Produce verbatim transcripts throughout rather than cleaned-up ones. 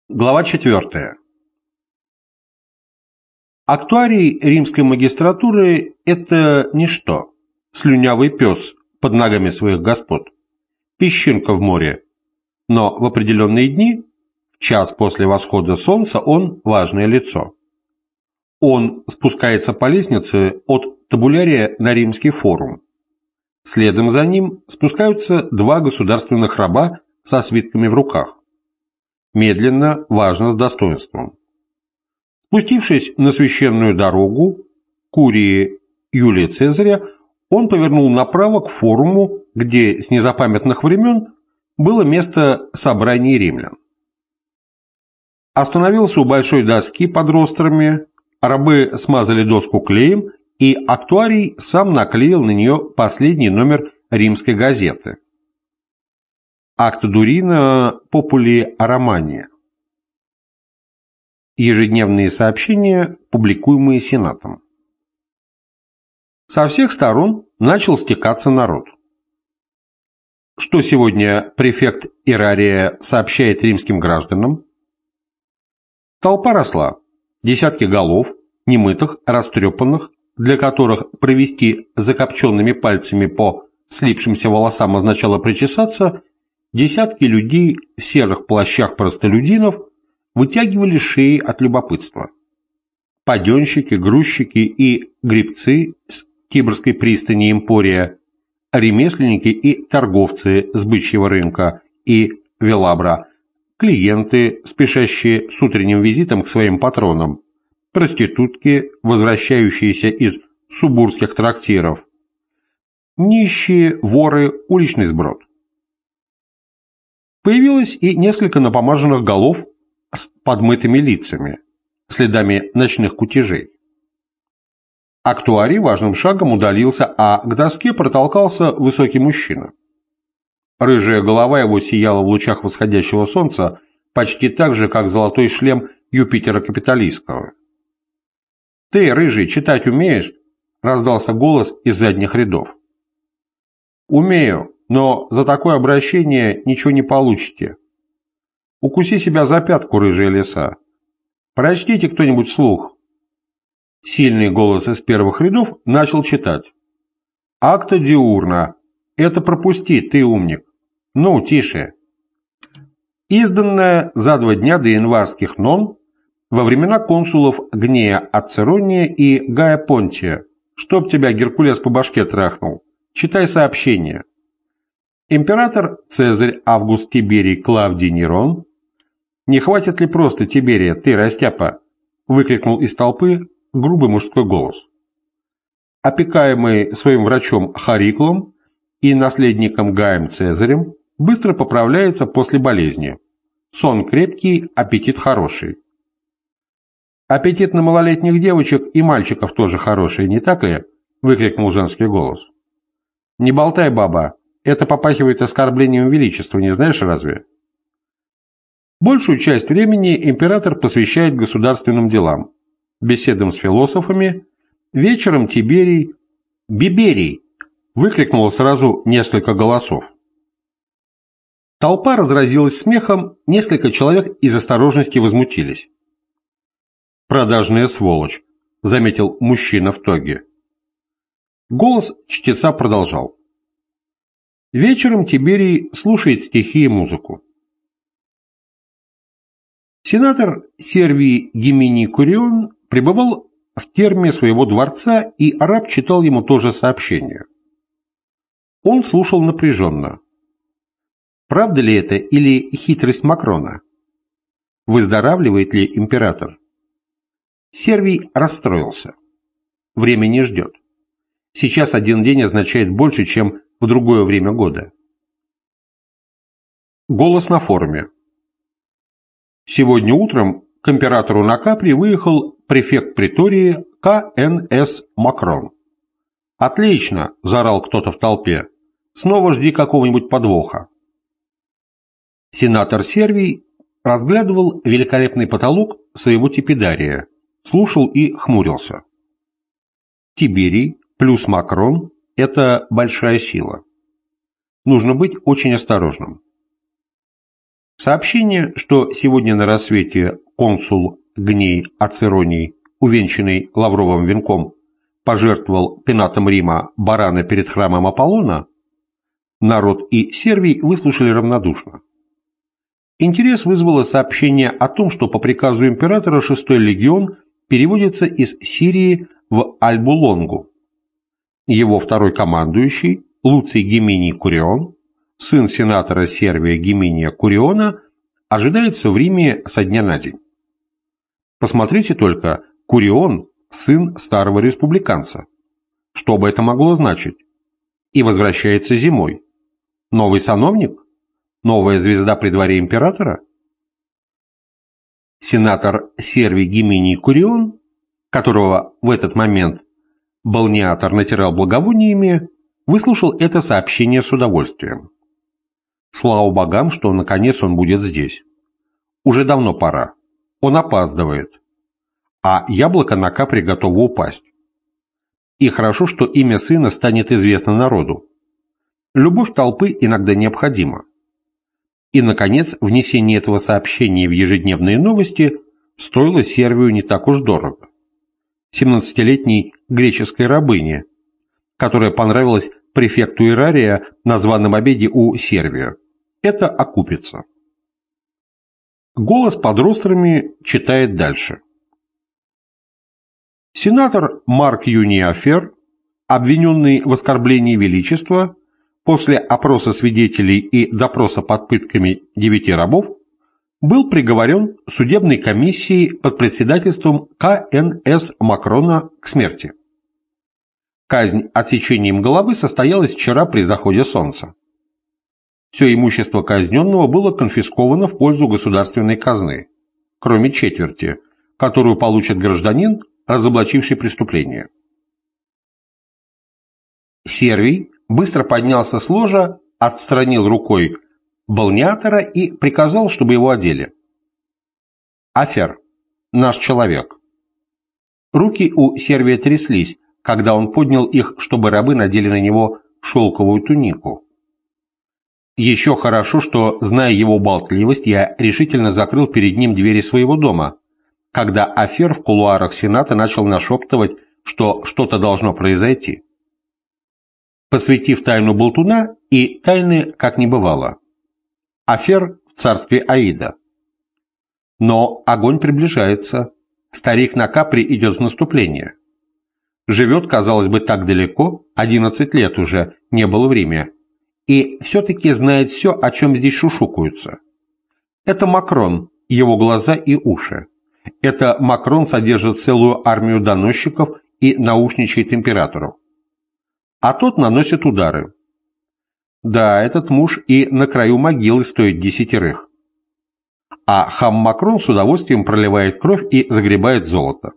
Глава четвертая. Актуарий римской магистратуры – это ничто, слюнявый пес под ногами своих господ, песчинка в море, но в определенные дни, в час после восхода солнца, он важное лицо. Он спускается по лестнице от табулярия на римский форум. Следом за ним спускаются два государственных раба со свитками в руках. Медленно, важно, с достоинством. Спустившись на священную дорогу Курии Юлия Цезаря, он повернул направо к форуму, где с незапамятных времен было место собраний римлян. Остановился у большой доски под рострами, рабы смазали доску клеем, и актуарий сам наклеил на нее последний номер римской газеты «Акта Дурина Попули Романия». Ежедневные сообщения, публикуемые Сенатом. Со всех сторон начал стекаться народ. Что сегодня префект Ирария сообщает римским гражданам? Толпа росла. Десятки голов, немытых, растрепанных, для которых провести закопченными пальцами по слипшимся волосам означало причесаться, десятки людей в серых плащах простолюдинов вытягивали шеи от любопытства. Паденщики, грузчики и гребцы с Тибрской пристани Эмпория, ремесленники и торговцы с бычьего рынка и Велабра, клиенты, спешащие с утренним визитом к своим патронам, проститутки, возвращающиеся из субурских трактиров, нищие, воры, уличный сброд. Появилось и несколько напомаженных голов с подмытыми лицами, следами ночных кутежей. Актуарий важным шагом удалился, а к доске протолкался высокий мужчина. Рыжая голова его сияла в лучах восходящего солнца почти так же, как золотой шлем Юпитера Капитолийского. «Ты, рыжий, читать умеешь?» – раздался голос из задних рядов. «Умею, но за такое обращение ничего не получите. Укуси себя за пятку, рыжая лиса. Прочтите кто-нибудь вслух». Сильный голос из первых рядов начал читать. «Акта диурна. Это пропусти, ты умник. Ну, тише. Изданная за два дня до январских нон во времена консулов Гнея Ацерония и Гая Понтия. Чтоб тебя Геркулес по башке трахнул. Читай сообщение. Император Цезарь Август Тиберий Клавдий Нерон. Не хватит ли просто Тиберия, ты, растяпа? Выкрикнул из толпы грубый мужской голос. Опекаемый своим врачом Хариклом и наследником Гаем Цезарем, быстро поправляется после болезни. Сон крепкий, аппетит хороший. Аппетит на малолетних девочек и мальчиков тоже хороший, не так ли? Выкрикнул женский голос. Не болтай, баба, это попахивает оскорблением величества, не знаешь разве? Большую часть времени император посвящает государственным делам, беседам с философами. Вечером Тиберий... Биберий! Выкрикнуло сразу несколько голосов. Толпа разразилась смехом, несколько человек из осторожности возмутились. «Продажная сволочь», — заметил мужчина в тоге. Голос чтеца продолжал. Вечером Тиберий слушает стихи и музыку. Сенатор Сервий Гиминий Курион пребывал в терме своего дворца, и араб читал ему то же сообщение. Он слушал напряженно. Правда ли это или хитрость Макрона? Выздоравливает ли император? Сервий расстроился. Время не ждет. Сейчас один день означает больше, чем в другое время года. Голос на форуме. Сегодня утром к императору на Капри выехал префект притории К Н С Макрон. «Отлично!» – заорал кто-то в толпе. «Снова жди какого-нибудь подвоха». Сенатор Сервий разглядывал великолепный потолок своего типидария, слушал и хмурился. Тиберий плюс Макрон – это большая сила. Нужно быть очень осторожным. Сообщение, что сегодня на рассвете консул Гней Ацероний, увенчанный лавровым венком, пожертвовал пенатом Рима барана перед храмом Аполлона, народ и Сервий выслушали равнодушно. Интерес вызвало сообщение о том, что по приказу императора шестой легион переводится из Сирии в Альбу-Лонгу. Его второй командующий, Луций Геминий Курион, сын сенатора Сервия Геминия Куриона, ожидается в Риме со дня на день. Посмотрите только, Курион – сын старого республиканца. Что бы это могло значить? И возвращается зимой. Новый сановник? Новая звезда при дворе императора? Сенатор Сервий Геминий Курион, которого в этот момент балнеатор натирал благовониями, выслушал это сообщение с удовольствием. Слава богам, что наконец он будет здесь. Уже давно пора. Он опаздывает. А яблоко на капре готово упасть. И хорошо, что имя сына станет известно народу. Любовь толпы иногда необходима. И, наконец, внесение этого сообщения в ежедневные новости стоило Сервию не так уж дорого. семнадцатилетней греческой рабыне, которая понравилась префекту Ирария на званом обеде у Сервия. Это окупится. Голос под рострами читает дальше. Сенатор Марк Юний Афер, обвиненный в оскорблении величества, после опроса свидетелей и допроса под пытками девяти рабов, был приговорен судебной комиссией под председательством Ка Эн Эс Макрона к смерти. Казнь отсечением головы состоялась вчера при заходе солнца. Все имущество казненного было конфисковано в пользу государственной казны, кроме четверти, которую получит гражданин, разоблачивший преступление. Сервий быстро поднялся с ложа, отстранил рукой балнеатора и приказал, чтобы его одели. Афер, наш человек. Руки у Сервия тряслись, когда он поднял их, чтобы рабы надели на него шелковую тунику. Еще хорошо, что, зная его болтливость, я решительно закрыл перед ним двери своего дома, когда Афер в кулуарах Сената начал нашептывать, что что-то должно произойти. Посвятив тайну болтуна, и тайны как не бывало. Афер в царстве Аида. Но огонь приближается. Старик на капре идет в наступление. Живет, казалось бы, так далеко, одиннадцать лет уже не был в Риме, и все-таки знает все, о чем здесь шушукаются. Это Макрон, его глаза и уши. Это Макрон содержит целую армию доносчиков и наушничает императору. А тот наносит удары. Да, этот муж и на краю могилы стоит десятерых. А хам Макрон с удовольствием проливает кровь и загребает золото.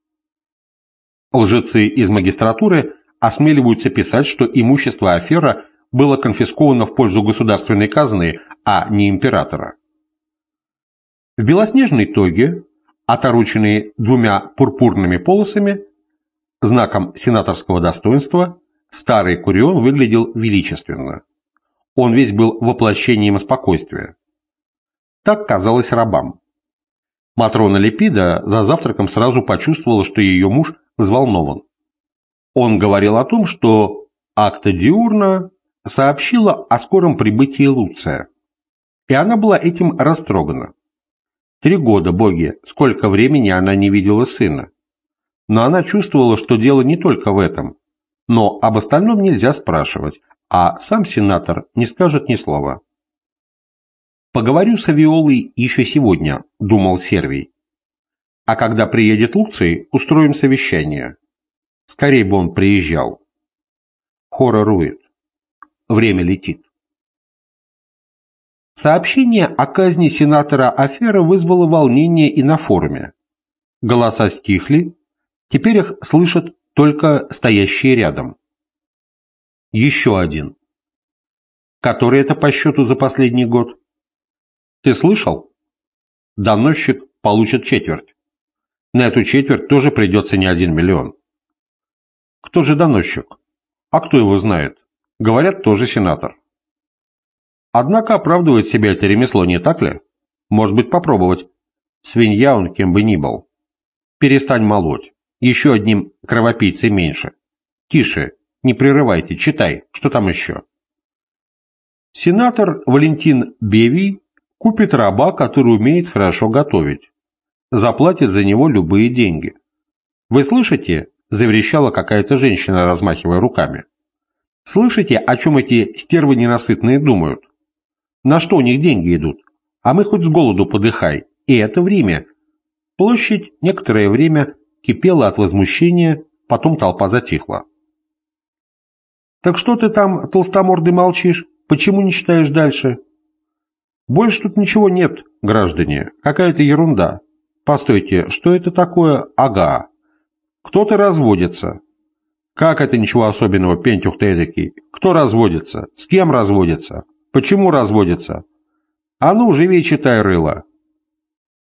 Лжецы из магистратуры осмеливаются писать, что имущество Афера было конфисковано в пользу государственной казны, а не императора. В белоснежной тоге, отороченной двумя пурпурными полосами, знаком сенаторского достоинства, старый Курион выглядел величественно. Он весь был воплощением спокойствия. Так казалось рабам. Матрона Лепида за завтраком сразу почувствовала, что ее муж взволнован. Он говорил о том, что акта диурна сообщила о скором прибытии Луция, и она была этим растрогана. Три года, боги, сколько времени она не видела сына. Но она чувствовала, что дело не только в этом. Но об остальном нельзя спрашивать, а сам сенатор не скажет ни слова. «Поговорю с Авиолой еще сегодня», — думал Сервий. «А когда приедет Луций, устроим совещание. Скорей бы он приезжал». Хора рует. Время летит. Сообщение о казни сенатора Афера вызвало волнение и на форуме. Голоса стихли, теперь их слышат только стоящие рядом. Еще один. Который это по счету за последний год? Ты слышал? Доносчик получит четверть. На эту четверть тоже придется не один миллион. Кто же доносчик? А кто его знает? Говорят, тоже сенатор. Однако оправдывает себя это ремесло, не так ли? Может быть, попробовать. Свинья он кем бы ни был. Перестань молоть. Еще одним кровопийцей меньше. Тише, не прерывайте, читай. Что там еще? Сенатор Валентин Бевий купит раба, который умеет хорошо готовить. Заплатит за него любые деньги. Вы слышите? Заверещала какая-то женщина, размахивая руками. Слышите, о чем эти стервы ненасытные думают? На что у них деньги идут? А мы хоть с голоду подыхай. И это в Риме. Площадь некоторое время кипела от возмущения, потом толпа затихла. Так что ты там, толстомордый, молчишь? Почему не читаешь дальше? Больше тут ничего нет, граждане. Какая-то ерунда. Постойте, что это такое? Ага. Кто-то разводится. Как это ничего особенного, пентюх ты эдакий? Кто разводится? С кем разводится? Почему разводится? А ну, живей читай, рыло.